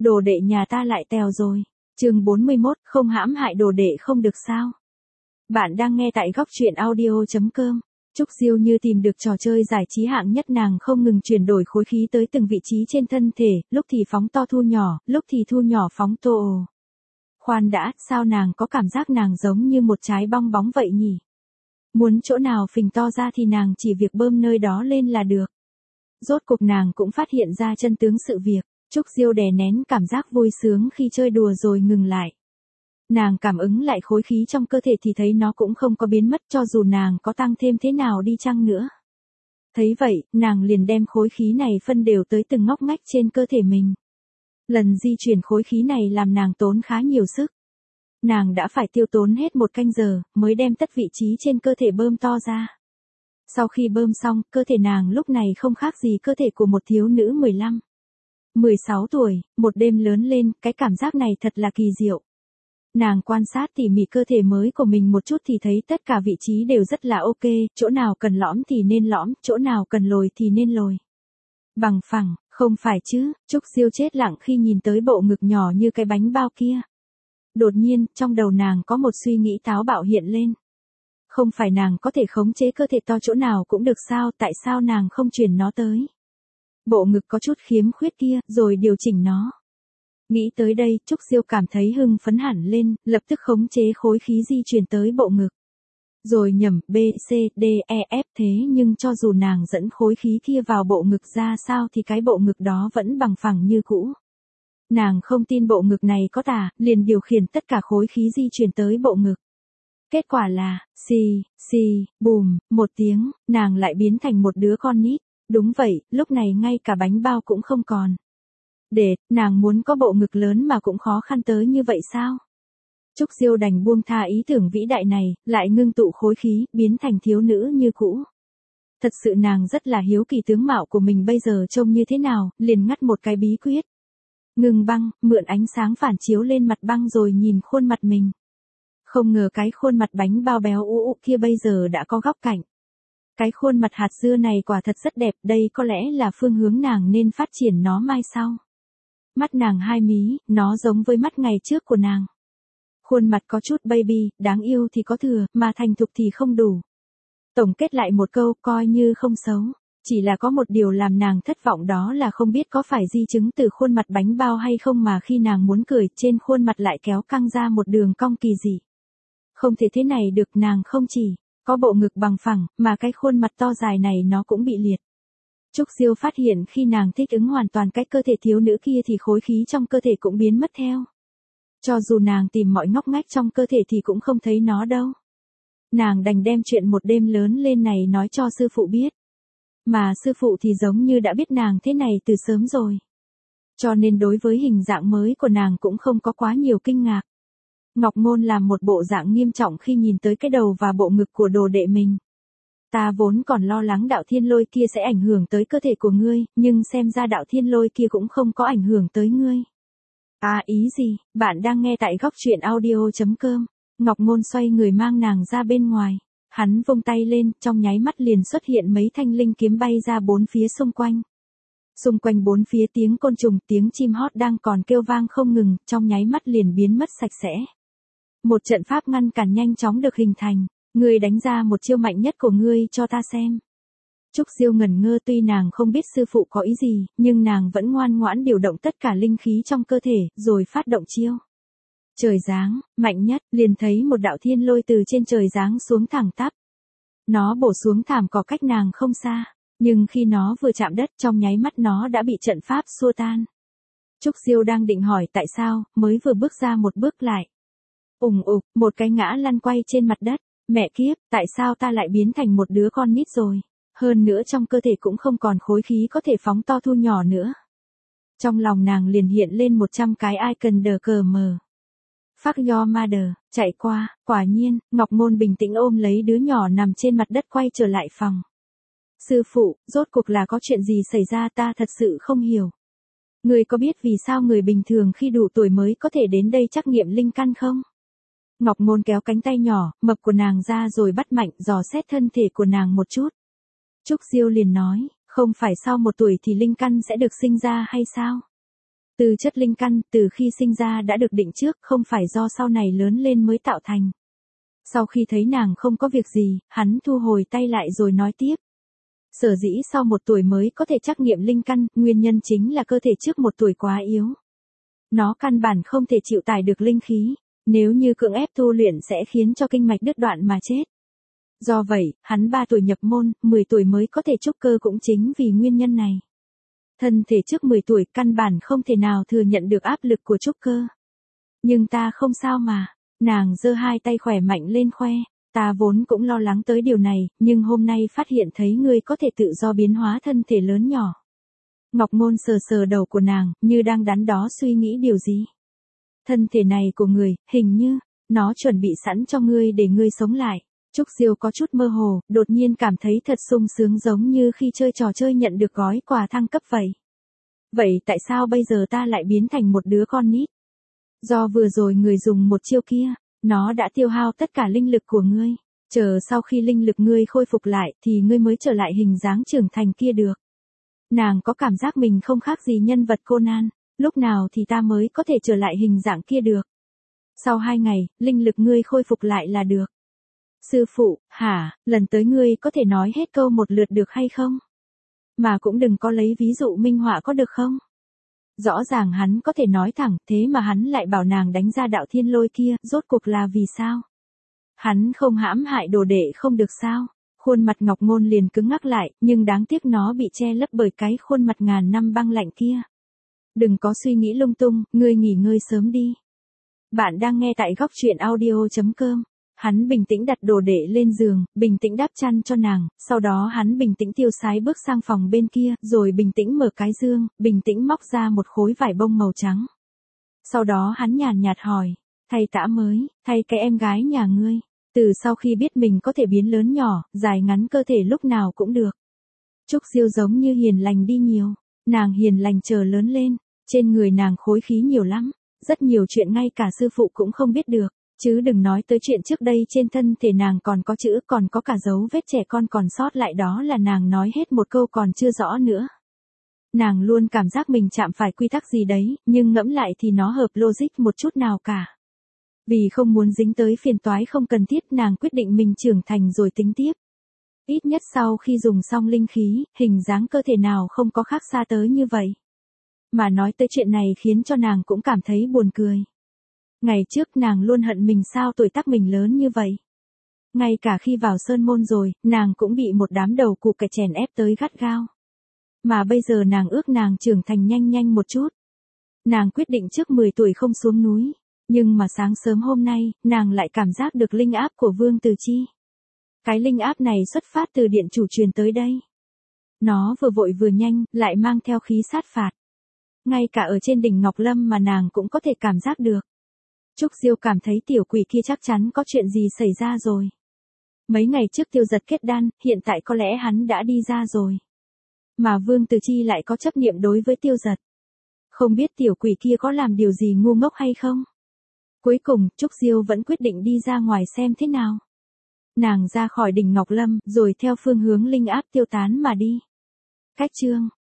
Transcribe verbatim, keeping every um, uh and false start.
đồ đệ nhà ta lại tèo rồi. Chương bốn mươi mốt, không hãm hại đồ đệ không được sao? Bạn đang nghe tại góc truyện audio chấm com. Trúc Diêu như tìm được trò chơi giải trí hạng nhất, nàng không ngừng chuyển đổi khối khí tới từng vị trí trên thân thể, lúc thì phóng to thu nhỏ, lúc thì thu nhỏ phóng tô. Khoan đã, sao nàng có cảm giác nàng giống như một trái bong bóng vậy nhỉ? Muốn chỗ nào phình to ra thì nàng chỉ việc bơm nơi đó lên là được. Rốt cuộc nàng cũng phát hiện ra chân tướng sự việc. Trúc Diêu đè nén cảm giác vui sướng khi chơi đùa rồi ngừng lại. Nàng cảm ứng lại khối khí trong cơ thể thì thấy nó cũng không có biến mất, cho dù nàng có tăng thêm thế nào đi chăng nữa. Thấy vậy, nàng liền đem khối khí này phân đều tới từng ngóc ngách trên cơ thể mình. Lần di chuyển khối khí này làm nàng tốn khá nhiều sức. Nàng đã phải tiêu tốn hết một canh giờ, mới đem tất vị trí trên cơ thể bơm to ra. Sau khi bơm xong, cơ thể nàng lúc này không khác gì cơ thể của một thiếu nữ mười lăm, mười sáu tuổi, một đêm lớn lên, cái cảm giác này thật là kỳ diệu. Nàng quan sát tỉ mỉ cơ thể mới của mình một chút thì thấy tất cả vị trí đều rất là ok, chỗ nào cần lõm thì nên lõm, chỗ nào cần lồi thì nên lồi. Bằng phẳng, không phải chứ? Trúc Diêu chết lặng khi nhìn tới bộ ngực nhỏ như cái bánh bao kia. Đột nhiên, trong đầu nàng có một suy nghĩ táo bạo hiện lên. Không phải nàng có thể khống chế cơ thể to chỗ nào cũng được sao, tại sao nàng không chuyển nó tới bộ ngực có chút khiếm khuyết kia, rồi điều chỉnh nó. Nghĩ tới đây, Trúc Diêu cảm thấy hưng phấn hẳn lên, lập tức khống chế khối khí di chuyển tới bộ ngực. Rồi nhẩm B, C, D, E, F thế nhưng cho dù nàng dẫn khối khí kia vào bộ ngực ra sao thì cái bộ ngực đó vẫn bằng phẳng như cũ. Nàng không tin bộ ngực này có tà, liền điều khiển tất cả khối khí di chuyển tới bộ ngực. Kết quả là, xì, xì, bùm, một tiếng, nàng lại biến thành một đứa con nít. Đúng vậy, lúc này ngay cả bánh bao cũng không còn. Để, nàng muốn có bộ ngực lớn mà cũng khó khăn tới như vậy sao? Trúc Diêu đành buông tha ý tưởng vĩ đại này, lại ngưng tụ khối khí, biến thành thiếu nữ như cũ. Thật sự nàng rất là hiếu kỳ tướng mạo của mình bây giờ trông như thế nào, liền ngắt một cái bí quyết. Ngừng băng, mượn ánh sáng phản chiếu lên mặt băng rồi nhìn khuôn mặt mình. Không ngờ cái khuôn mặt bánh bao béo ú ụ kia bây giờ đã có góc cạnh. Cái khuôn mặt hạt dưa này quả thật rất đẹp, đây có lẽ là phương hướng nàng nên phát triển nó mai sau. Mắt nàng hai mí, nó giống với mắt ngày trước của nàng. Khuôn mặt có chút baby, đáng yêu thì có thừa, mà thành thục thì không đủ. Tổng kết lại một câu, coi như không xấu. Chỉ là có một điều làm nàng thất vọng, đó là không biết có phải di chứng từ khuôn mặt bánh bao hay không mà khi nàng muốn cười, trên khuôn mặt lại kéo căng ra một đường cong kỳ dị. Không thể thế này được, nàng không chỉ có bộ ngực bằng phẳng, mà cái khuôn mặt to dài này nó cũng bị liệt. Trúc Diêu phát hiện khi nàng thích ứng hoàn toàn cách cơ thể thiếu nữ kia thì khối khí trong cơ thể cũng biến mất theo. Cho dù nàng tìm mọi ngóc ngách trong cơ thể thì cũng không thấy nó đâu. Nàng đành đem chuyện một đêm lớn lên này nói cho sư phụ biết. Mà sư phụ thì giống như đã biết nàng thế này từ sớm rồi. Cho nên đối với hình dạng mới của nàng cũng không có quá nhiều kinh ngạc. Ngọc Ngôn làm một bộ dạng nghiêm trọng khi nhìn tới cái đầu và bộ ngực của đồ đệ mình. Ta vốn còn lo lắng đạo thiên lôi kia sẽ ảnh hưởng tới cơ thể của ngươi, nhưng xem ra đạo thiên lôi kia cũng không có ảnh hưởng tới ngươi. À ý gì, bạn đang nghe tại góc truyện audio chấm com. Ngọc Ngôn xoay người mang nàng ra bên ngoài. Hắn vung tay lên, trong nháy mắt liền xuất hiện mấy thanh linh kiếm bay ra bốn phía xung quanh. Xung quanh bốn phía tiếng côn trùng, tiếng chim hót đang còn kêu vang không ngừng, trong nháy mắt liền biến mất sạch sẽ. Một trận pháp ngăn cản nhanh chóng được hình thành. Ngươi đánh ra một chiêu mạnh nhất của ngươi cho ta xem. Trúc Diêu ngẩn ngơ, tuy nàng không biết sư phụ có ý gì, nhưng nàng vẫn ngoan ngoãn điều động tất cả linh khí trong cơ thể, rồi phát động chiêu. Trời giáng, mạnh nhất, liền thấy một đạo thiên lôi từ trên trời giáng xuống thẳng tắp. Nó bổ xuống thảm cỏ cách nàng không xa, nhưng khi nó vừa chạm đất trong nháy mắt nó đã bị trận pháp xua tan. Trúc Diêu đang định hỏi tại sao, mới vừa bước ra một bước lại. Ùng ục, một cái ngã lăn quay trên mặt đất. Mẹ kiếp, tại sao ta lại biến thành một đứa con nít rồi? Hơn nữa trong cơ thể cũng không còn khối khí có thể phóng to thu nhỏ nữa. Trong lòng nàng liền hiện lên một trăm cái icon đờ cờ mờ. Fuck your mother, chạy qua, quả nhiên, Ngọc Ngôn bình tĩnh ôm lấy đứa nhỏ nằm trên mặt đất quay trở lại phòng. Sư phụ, rốt cuộc là có chuyện gì xảy ra, ta thật sự không hiểu. Người có biết vì sao người bình thường khi đủ tuổi mới có thể đến đây trắc nghiệm linh căn không? Ngọc Ngôn kéo cánh tay nhỏ, mập của nàng ra rồi bắt mạnh dò xét thân thể của nàng một chút. Trúc Diêu liền nói, không phải sau một tuổi thì linh căn sẽ được sinh ra hay sao? Tư chất linh căn từ khi sinh ra đã được định trước, không phải do sau này lớn lên mới tạo thành. Sau khi thấy nàng không có việc gì, hắn thu hồi tay lại rồi nói tiếp. Sở dĩ sau một tuổi mới có thể trắc nghiệm linh căn, nguyên nhân chính là cơ thể trước một tuổi quá yếu. Nó căn bản không thể chịu tải được linh khí, nếu như cưỡng ép tu luyện sẽ khiến cho kinh mạch đứt đoạn mà chết. Do vậy, hắn ba tuổi nhập môn, mười tuổi mới có thể trúc cơ cũng chính vì nguyên nhân này. Thân thể trước mười tuổi căn bản không thể nào thừa nhận được áp lực của trúc cơ. Nhưng ta không sao mà, nàng giơ hai tay khỏe mạnh lên khoe, ta vốn cũng lo lắng tới điều này, nhưng hôm nay phát hiện thấy ngươi có thể tự do biến hóa thân thể lớn nhỏ. Ngọc Ngôn sờ sờ đầu của nàng, như đang đắn đo suy nghĩ điều gì. Thân thể này của người, hình như, nó chuẩn bị sẵn cho ngươi để ngươi sống lại. Trúc Diêu có chút mơ hồ, đột nhiên cảm thấy thật sung sướng giống như khi chơi trò chơi nhận được gói quà thăng cấp vậy. Vậy tại sao bây giờ ta lại biến thành một đứa con nít? Do vừa rồi người dùng một chiêu kia, nó đã tiêu hao tất cả linh lực của ngươi. Chờ sau khi linh lực ngươi khôi phục lại thì ngươi mới trở lại hình dáng trưởng thành kia được. Nàng có cảm giác mình không khác gì nhân vật Conan, lúc nào thì ta mới có thể trở lại hình dạng kia được. Sau hai ngày, linh lực ngươi khôi phục lại là được. Sư phụ, hả, lần tới ngươi có thể nói hết câu một lượt được hay không? Mà cũng đừng có lấy ví dụ minh họa có được không? Rõ ràng hắn có thể nói thẳng, thế mà hắn lại bảo nàng đánh ra đạo thiên lôi kia, rốt cuộc là vì sao? Hắn không hãm hại đồ đệ không được sao? Khuôn mặt Ngọc Ngôn liền cứng ngắc lại, nhưng đáng tiếc nó bị che lấp bởi cái khuôn mặt ngàn năm băng lạnh kia. Đừng có suy nghĩ lung tung, ngươi nghỉ ngơi sớm đi. Bạn đang nghe tại góc truyện audio chấm com. Hắn bình tĩnh đặt đồ đệ lên giường, bình tĩnh đắp chăn cho nàng, sau đó hắn bình tĩnh tiêu sái bước sang phòng bên kia, rồi bình tĩnh mở cái dương, bình tĩnh móc ra một khối vải bông màu trắng. Sau đó hắn nhàn nhạt hỏi, thay tã mới, thay cái em gái nhà ngươi, từ sau khi biết mình có thể biến lớn nhỏ, dài ngắn cơ thể lúc nào cũng được. Trúc Diêu giống như hiền lành đi nhiều, nàng hiền lành chờ lớn lên, trên người nàng khối khí nhiều lắm, rất nhiều chuyện ngay cả sư phụ cũng không biết được. Chứ đừng nói tới chuyện trước đây trên thân thể nàng còn có chữ, còn có cả dấu vết trẻ con còn sót lại, đó là nàng nói hết một câu còn chưa rõ nữa. Nàng luôn cảm giác mình chạm phải quy tắc gì đấy, nhưng ngẫm lại thì nó hợp logic một chút nào cả. Vì không muốn dính tới phiền toái không cần thiết, nàng quyết định mình trưởng thành rồi tính tiếp. Ít nhất sau khi dùng xong linh khí, hình dáng cơ thể nào không có khác xa tới như vậy. Mà nói tới chuyện này khiến cho nàng cũng cảm thấy buồn cười. Ngày trước nàng luôn hận mình sao tuổi tác mình lớn như vậy. Ngay cả khi vào sơn môn rồi, nàng cũng bị một đám đầu cụ kẻ chèn ép tới gắt gao. Mà bây giờ nàng ước nàng trưởng thành nhanh nhanh một chút. Nàng quyết định trước mười tuổi không xuống núi. Nhưng mà sáng sớm hôm nay, nàng lại cảm giác được linh áp của Vương Từ Chi. Cái linh áp này xuất phát từ điện chủ truyền tới đây. Nó vừa vội vừa nhanh, lại mang theo khí sát phạt. Ngay cả ở trên đỉnh Ngọc Lâm mà nàng cũng có thể cảm giác được. Trúc Diêu cảm thấy tiểu quỷ kia chắc chắn có chuyện gì xảy ra rồi. Mấy ngày trước Tiêu Giật kết đan, hiện tại có lẽ hắn đã đi ra rồi. Mà Vương Từ Chi lại có chấp niệm đối với Tiêu Giật. Không biết tiểu quỷ kia có làm điều gì ngu ngốc hay không? Cuối cùng, Trúc Diêu vẫn quyết định đi ra ngoài xem thế nào. Nàng ra khỏi đỉnh Ngọc Lâm, rồi theo phương hướng linh áp tiêu tán mà đi. Cách chương